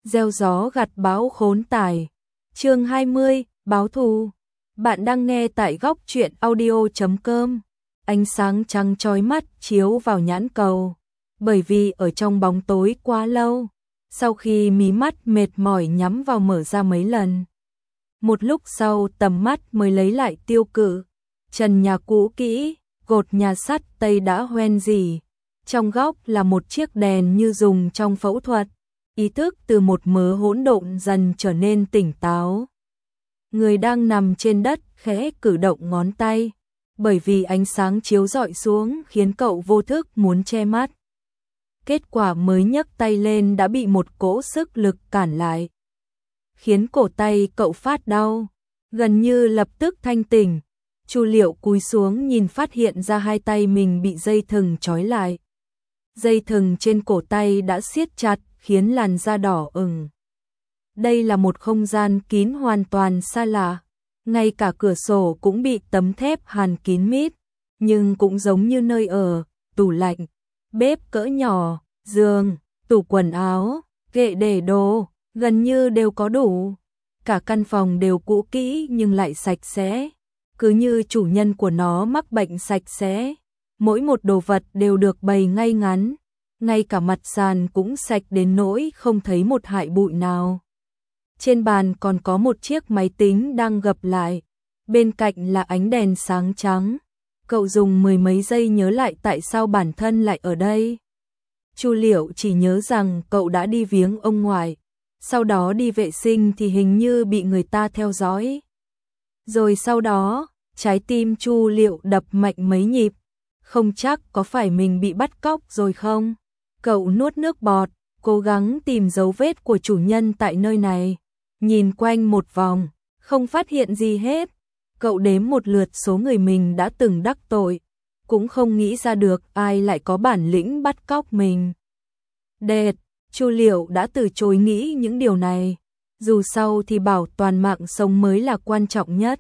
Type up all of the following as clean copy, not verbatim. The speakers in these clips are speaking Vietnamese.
gieo gió gặt bão khốn tải. Chương 20, báo thù. Bạn đang nghe tại góc truyện audio.com. Ánh sáng trắng chói mắt chiếu vào nhãn cầu, bởi vì ở trong bóng tối quá lâu. Sau khi mí mắt mệt mỏi nhắm vào mở ra mấy lần. Một lúc sau tầm mắt mới lấy lại tiêu cự. Trần nhà cũ kỹ, gột nhà sắt Tây đã hoen rỉ. Trong góc là một chiếc đèn như dùng trong phẫu thuật. Ý thức từ một mớ hỗn độn dần trở nên tỉnh táo. Người đang nằm trên đất khẽ cử động ngón tay, bởi vì ánh sáng chiếu rọi xuống khiến cậu vô thức muốn che mắt. Kết quả mới nhấc tay lên đã bị một cỗ sức lực cản lại, khiến cổ tay cậu phát đau, gần như lập tức thanh tỉnh. Chu Liệu cúi xuống nhìn phát hiện ra hai tay mình bị dây thừng trói lại. Dây thừng trên cổ tay đã siết chặt, khiến làn da đỏ ửng. Đây là một không gian kín hoàn toàn xa lạ, ngay cả cửa sổ cũng bị tấm thép hàn kín mít, nhưng cũng giống như nơi ở, tủ lạnh, bếp cỡ nhỏ, giường, tủ quần áo, kệ để đồ, gần như đều có đủ. Cả căn phòng đều cũ kỹ nhưng lại sạch sẽ, cứ như chủ nhân của nó mắc bệnh sạch sẽ. Mỗi một đồ vật đều được bày ngay ngắn, ngay cả mặt sàn cũng sạch đến nỗi không thấy một hại bụi nào. Trên bàn còn có một chiếc máy tính đang gập lại, bên cạnh là ánh đèn sáng trắng. Cậu dùng mười mấy giây nhớ lại tại sao bản thân lại ở đây. Chu Liệu chỉ nhớ rằng cậu đã đi viếng ông ngoại, sau đó đi vệ sinh thì hình như bị người ta theo dõi. Rồi sau đó, trái tim Chu Liệu đập mạnh mấy nhịp, không chắc có phải mình bị bắt cóc rồi không? Cậu nuốt nước bọt, cố gắng tìm dấu vết của chủ nhân tại nơi này. Nhìn quanh một vòng, không phát hiện gì hết. Cậu đếm một lượt số người mình đã từng đắc tội, cũng không nghĩ ra được ai lại có bản lĩnh bắt cóc mình. Đệt, Chu Liệu đã từ chối nghĩ những điều này. Dù sao thì bảo toàn mạng sống mới là quan trọng nhất.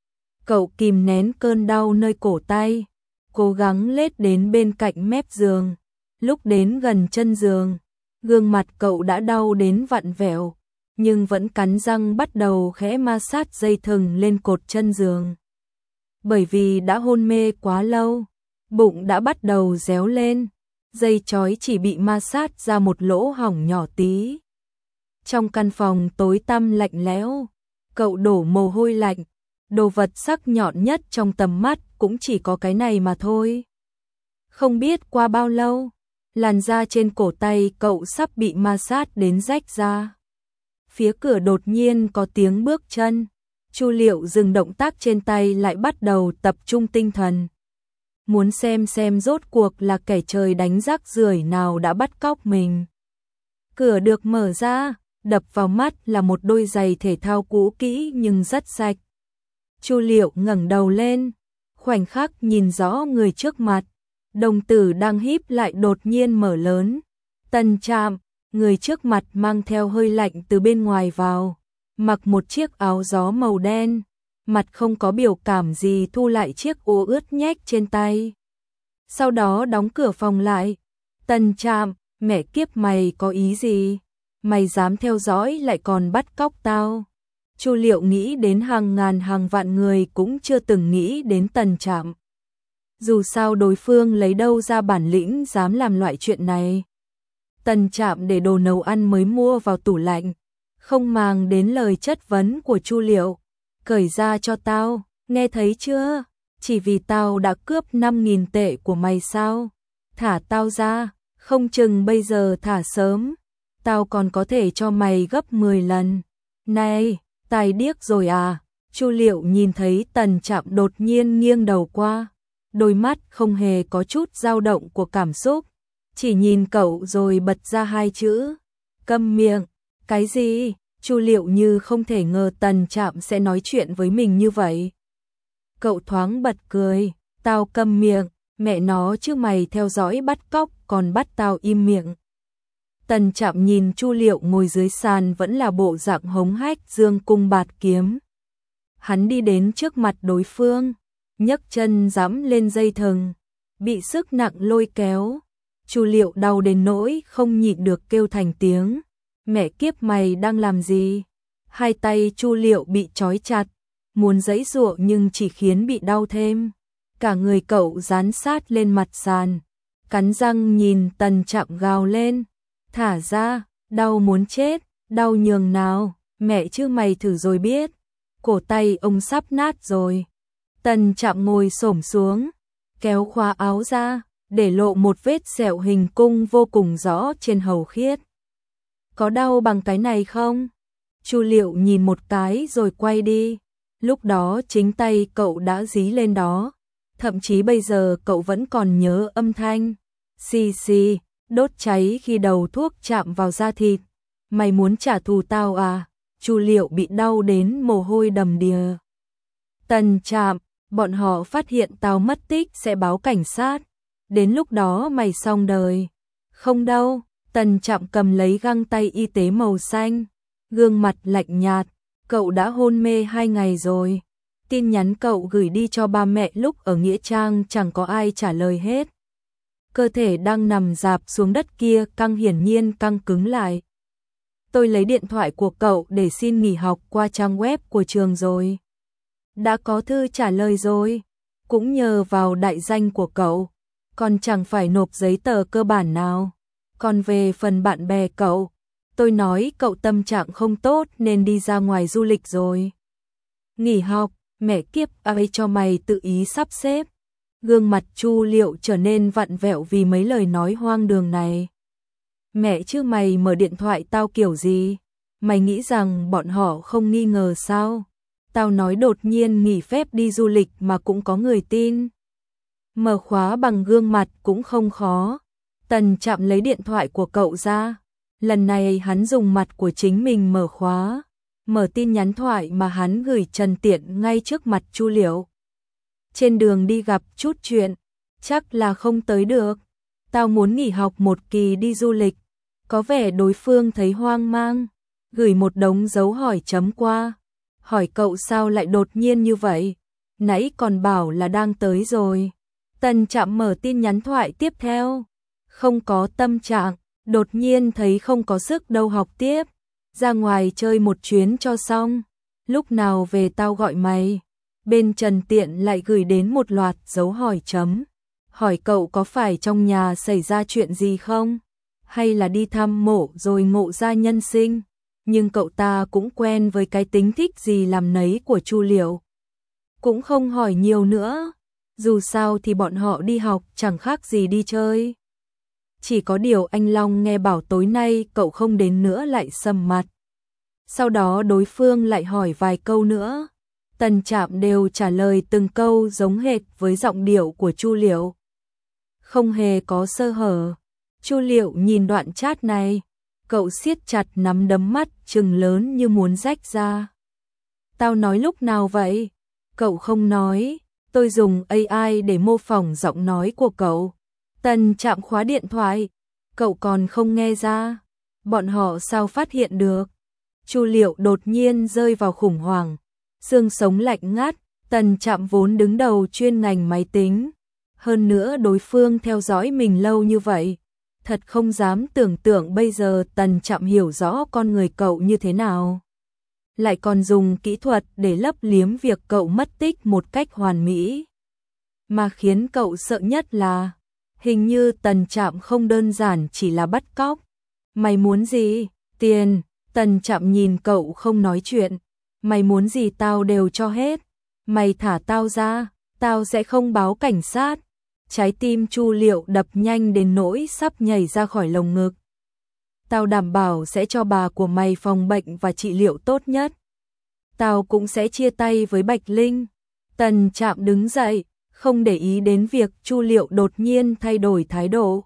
Cậu kìm nén cơn đau nơi cổ tay, cố gắng lết đến bên cạnh mép giường. Lúc đến gần chân giường, gương mặt cậu đã đau đến vặn vẹo, nhưng vẫn cắn răng bắt đầu khẽ ma sát dây thừng lên cột chân giường. Bởi vì đã hôn mê quá lâu, bụng đã bắt đầu réo lên, dây chói chỉ bị ma sát ra một lỗ hổng nhỏ tí. Trong căn phòng tối tăm lạnh lẽo, cậu đổ mồ hôi lạnh, đồ vật sắc nhọn nhất trong tầm mắt cũng chỉ có cái này mà thôi. Không biết qua bao lâu, làn da trên cổ tay cậu sắp bị ma sát đến rách ra. Phía cửa đột nhiên có tiếng bước chân. Chu Liệu dừng động tác trên tay lại bắt đầu tập trung tinh thần. Muốn xem rốt cuộc là kẻ trời đánh rác rưởi nào đã bắt cóc mình. Cửa được mở ra, đập vào mắt là một đôi giày thể thao cũ kỹ nhưng rất sạch. Chu Liệu ngẩng đầu lên, khoảnh khắc nhìn rõ người trước mặt. Đồng tử đang híp lại đột nhiên mở lớn. Tần Trạm, người trước mặt mang theo hơi lạnh từ bên ngoài vào, mặc một chiếc áo gió màu đen, mặt không có biểu cảm gì thu lại chiếc ô ướt nhách trên tay. Sau đó đóng cửa phòng lại. Tần Trạm, mẹ kiếp mày có ý gì? Mày dám theo dõi lại còn bắt cóc tao? Chu Liệu nghĩ đến hàng ngàn hàng vạn người cũng chưa từng nghĩ đến Tần Trạm. Dù sao đối phương lấy đâu ra bản lĩnh dám làm loại chuyện này. Tần Trạm để đồ nấu ăn mới mua vào tủ lạnh, không màng đến lời chất vấn của Chu Liệu. Cởi ra cho tao, nghe thấy chưa? Chỉ vì tao đã cướp 5.000 tệ của mày sao? Thả tao ra, không chừng bây giờ thả sớm, tao còn có thể cho mày gấp 10 lần. Này, tài điếc rồi à? Chu Liệu nhìn thấy Tần Trạm đột nhiên nghiêng đầu qua, đôi mắt không hề có chút dao động của cảm xúc, chỉ nhìn cậu rồi bật ra hai chữ: câm miệng. Cái gì? Chu Liệu như không thể ngờ Tần Trạm sẽ nói chuyện với mình như vậy. Cậu thoáng bật cười: tao câm miệng, mẹ nó chứ mày theo dõi bắt cóc còn bắt tao im miệng. Tần Trạm nhìn Chu Liệu ngồi dưới sàn vẫn là bộ dạng hống hách dương cung bạt kiếm. Hắn đi đến trước mặt đối phương, nhấc chân giẫm lên dây thừng, bị sức nặng lôi kéo. Chu Liệu đau đến nỗi không nhịn được kêu thành tiếng, Mẹ kiếp mày đang làm gì? Hai tay Chu Liệu bị trói chặt, muốn giãy giụa nhưng chỉ khiến bị đau thêm. Cả người cậu dán sát lên mặt sàn, cắn răng nhìn Tần Trạm gào lên, thả ra, đau muốn chết, đau nhường nào, mẹ chứ mày thử rồi biết. Cổ tay ông sắp nát rồi. Tần Trạm ngồi xổm xuống, kéo khóa áo ra, để lộ một vết sẹo hình cung vô cùng rõ trên hầu khiết. Có đau bằng cái này không? Chu Liệu nhìn một cái rồi quay đi. Lúc đó chính tay cậu đã dí lên đó. Thậm chí bây giờ cậu vẫn còn nhớ âm thanh. Xì xì, đốt cháy khi đầu thuốc chạm vào da thịt. Mày muốn trả thù tao à? Chu Liệu bị đau đến mồ hôi đầm đìa. Tần Trạm, bọn họ phát hiện tao mất tích sẽ báo cảnh sát. Đến lúc đó mày xong đời. Không đâu, Tần Trạm cầm lấy găng tay y tế màu xanh. Gương mặt lạnh nhạt, cậu đã hôn mê 2 ngày rồi. Tin nhắn cậu gửi đi cho ba mẹ lúc ở Nghĩa Trang chẳng có ai trả lời hết. Cơ thể đang nằm rạp xuống đất kia hiển nhiên căng cứng lại. Tôi lấy điện thoại của cậu để xin nghỉ học qua trang web của trường rồi. Đã có thư trả lời rồi, cũng nhờ vào đại danh của cậu, còn chẳng phải nộp giấy tờ cơ bản nào. Còn về phần bạn bè cậu, tôi nói cậu tâm trạng không tốt nên đi ra ngoài du lịch rồi. Nghỉ học, mẹ kiếp ai cho mày tự ý sắp xếp. Gương mặt Chu Liệu trở nên vặn vẹo vì mấy lời nói hoang đường này. Mẹ chứ mày mở điện thoại tao kiểu gì? Mày nghĩ rằng bọn họ không nghi ngờ sao? Tao nói đột nhiên nghỉ phép đi du lịch mà cũng có người tin. Mở khóa bằng gương mặt cũng không khó. Tần Trạm lấy điện thoại của cậu ra. Lần này hắn dùng mặt của chính mình mở khóa. Mở tin nhắn thoại mà hắn gửi Trần Tiện ngay trước mặt Chu Liệu. Trên đường đi gặp chút chuyện, chắc là không tới được. Tao muốn nghỉ học một kỳ đi du lịch. Có vẻ đối phương thấy hoang mang, gửi một đống dấu hỏi chấm qua. Hỏi cậu sao lại đột nhiên như vậy? Nãy còn bảo là đang tới rồi. Tần Trạm mở tin nhắn thoại tiếp theo. Không có tâm trạng, đột nhiên thấy không có sức đâu học tiếp. Ra ngoài chơi một chuyến cho xong. Lúc nào về tao gọi mày. Bên Trần Tiện lại gửi đến một loạt dấu hỏi chấm. Hỏi cậu có phải trong nhà xảy ra chuyện gì không? Hay là đi thăm mộ rồi ngộ ra nhân sinh? Nhưng cậu ta cũng quen với cái tính thích gì làm nấy của Chu Liệu. Cũng không hỏi nhiều nữa. Dù sao thì bọn họ đi học chẳng khác gì đi chơi. Chỉ có điều anh Long nghe bảo tối nay cậu không đến nữa lại sầm mặt. Sau đó đối phương lại hỏi vài câu nữa. Tần Trạm đều trả lời từng câu giống hệt với giọng điệu của Chu Liệu. Không hề có sơ hở. Chu Liệu nhìn đoạn chat này, cậu siết chặt nắm đấm mắt trừng lớn như muốn rách ra. Tao nói lúc nào vậy? Cậu không nói, tôi dùng AI để mô phỏng giọng nói của cậu. Tần Trạm khóa điện thoại, cậu còn không nghe ra. Bọn họ sao phát hiện được? Chu Liệu đột nhiên rơi vào khủng hoảng. Xương sống lạnh ngắt, Tần Trạm vốn đứng đầu chuyên ngành máy tính. Hơn nữa đối phương theo dõi mình lâu như vậy. Thật không dám tưởng tượng bây giờ Tần Trạm hiểu rõ con người cậu như thế nào. Lại còn dùng kỹ thuật để lấp liếm việc cậu mất tích một cách hoàn mỹ. Mà khiến cậu sợ nhất là hình như Tần Trạm không đơn giản chỉ là bắt cóc. Mày muốn gì? Tiền. Tần Trạm nhìn cậu không nói chuyện. Mày muốn gì tao đều cho hết. Mày thả tao ra, tao sẽ không báo cảnh sát. Trái tim Chu Liệu đập nhanh đến nỗi sắp nhảy ra khỏi lồng ngực. Tao đảm bảo sẽ cho bà của mày phòng bệnh và trị liệu tốt nhất. Tao cũng sẽ chia tay với Bạch Linh. Tần Trạm đứng dậy, không để ý đến việc Chu Liệu đột nhiên thay đổi thái độ.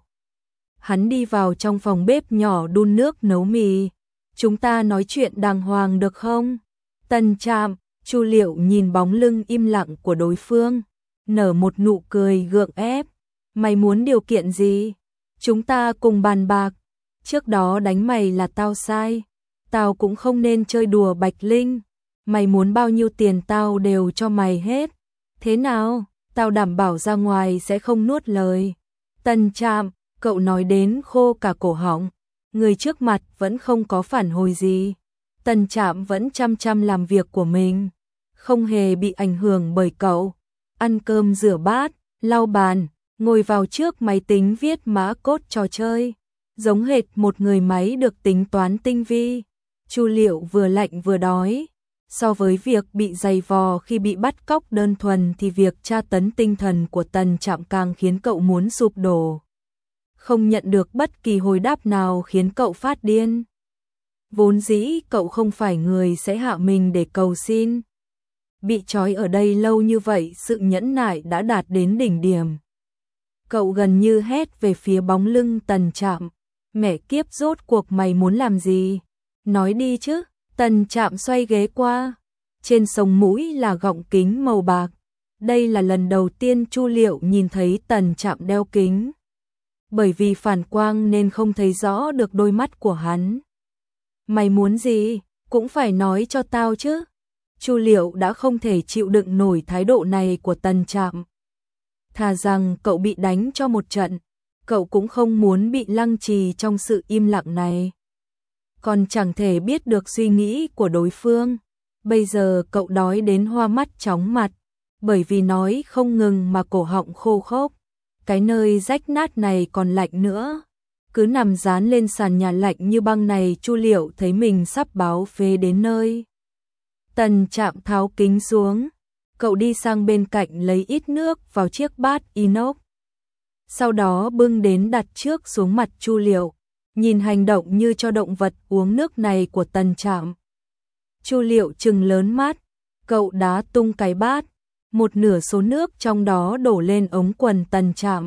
Hắn đi vào trong phòng bếp nhỏ đun nước nấu mì. Chúng ta nói chuyện đàng hoàng được không? Tần Trạm, Chu Liệu nhìn bóng lưng im lặng của đối phương, nở một nụ cười gượng ép. Mày muốn điều kiện gì? Chúng ta cùng bàn bạc. Trước đó đánh mày là tao sai. Tao cũng không nên chơi đùa Bạch Linh. Mày muốn bao nhiêu tiền tao đều cho mày hết. Thế nào? Tao đảm bảo ra ngoài sẽ không nuốt lời. Tần Trạm, cậu nói đến khô cả cổ họng. Người trước mặt vẫn không có phản hồi gì. Tần Trạm vẫn chăm chăm làm việc của mình, không hề bị ảnh hưởng bởi cậu. Ăn cơm, rửa bát, lau bàn, ngồi vào trước máy tính viết mã code trò chơi, giống hệt một người máy được tính toán tinh vi. Chu Liệu vừa lạnh vừa đói. So với việc bị giày vò khi bị bắt cóc đơn thuần thì việc tra tấn tinh thần của Tần Trạm càng khiến cậu muốn sụp đổ. Không nhận được bất kỳ hồi đáp nào khiến cậu phát điên. Vốn dĩ cậu không phải người sẽ hạ mình để cầu xin. Bị trói ở đây lâu như vậy, sự nhẫn nại đã đạt đến đỉnh điểm. Cậu gần như hét về phía bóng lưng Tần Trạm. Mẹ kiếp, rốt cuộc mày muốn làm gì? Nói đi chứ. Tần Trạm xoay ghế qua. Trên sống mũi là gọng kính màu bạc. Đây là lần đầu tiên Chu Liệu nhìn thấy Tần Trạm đeo kính. Bởi vì phản quang nên không thấy rõ được đôi mắt của hắn. Mày muốn gì? Cũng phải nói cho tao chứ. Chu Liệu đã không thể chịu đựng nổi thái độ này của Tần Trạm. Thà rằng cậu bị đánh cho một trận, cậu cũng không muốn bị lăng trì trong sự im lặng này. Còn chẳng thể biết được suy nghĩ của đối phương. Bây giờ cậu đói đến hoa mắt chóng mặt, bởi vì nói không ngừng mà cổ họng khô khốc. Cái nơi rách nát này còn lạnh nữa. Cứ nằm dán lên sàn nhà lạnh như băng này, Chu Liệu thấy mình sắp báo phế đến nơi. Tần Trạm tháo kính xuống. Cậu đi sang bên cạnh lấy ít nước vào chiếc bát inox. Sau đó bưng đến đặt trước xuống mặt Chu Liệu. Nhìn hành động như cho động vật uống nước này của Tần Trạm, Chu Liệu trừng lớn mắt. Cậu đá tung cái bát, một nửa số nước trong đó đổ lên ống quần Tần Trạm.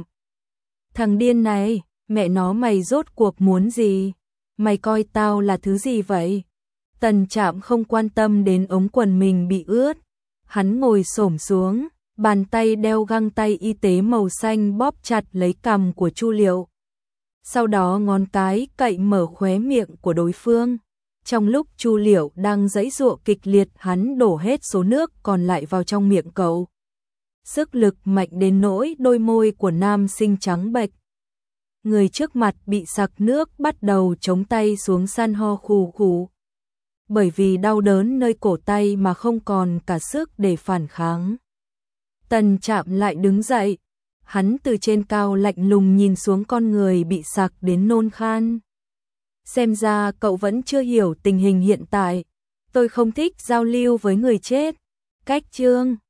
Thằng điên này, mẹ nó, mày rốt cuộc muốn gì? Mày coi tao là thứ gì vậy? Tần Trạm không quan tâm đến ống quần mình bị ướt. Hắn ngồi xổm xuống, bàn tay đeo găng tay y tế màu xanh bóp chặt lấy cằm của Chu Liệu. Sau đó ngón cái cậy mở khóe miệng của đối phương. Trong lúc Chu Liệu đang giãy giụa kịch liệt, hắn đổ hết số nước còn lại vào trong miệng cậu. Sức lực mạnh đến nỗi đôi môi của nam sinh trắng bệch. Người trước mặt bị sặc nước bắt đầu chống tay xuống san ho khù khù. Bởi vì đau đớn nơi cổ tay mà không còn cả sức để phản kháng. Tần Trạm lại đứng dậy. Hắn từ trên cao lạnh lùng nhìn xuống con người bị sặc đến nôn khan. Xem ra cậu vẫn chưa hiểu tình hình hiện tại. Tôi không thích giao lưu với người chết. Cách chương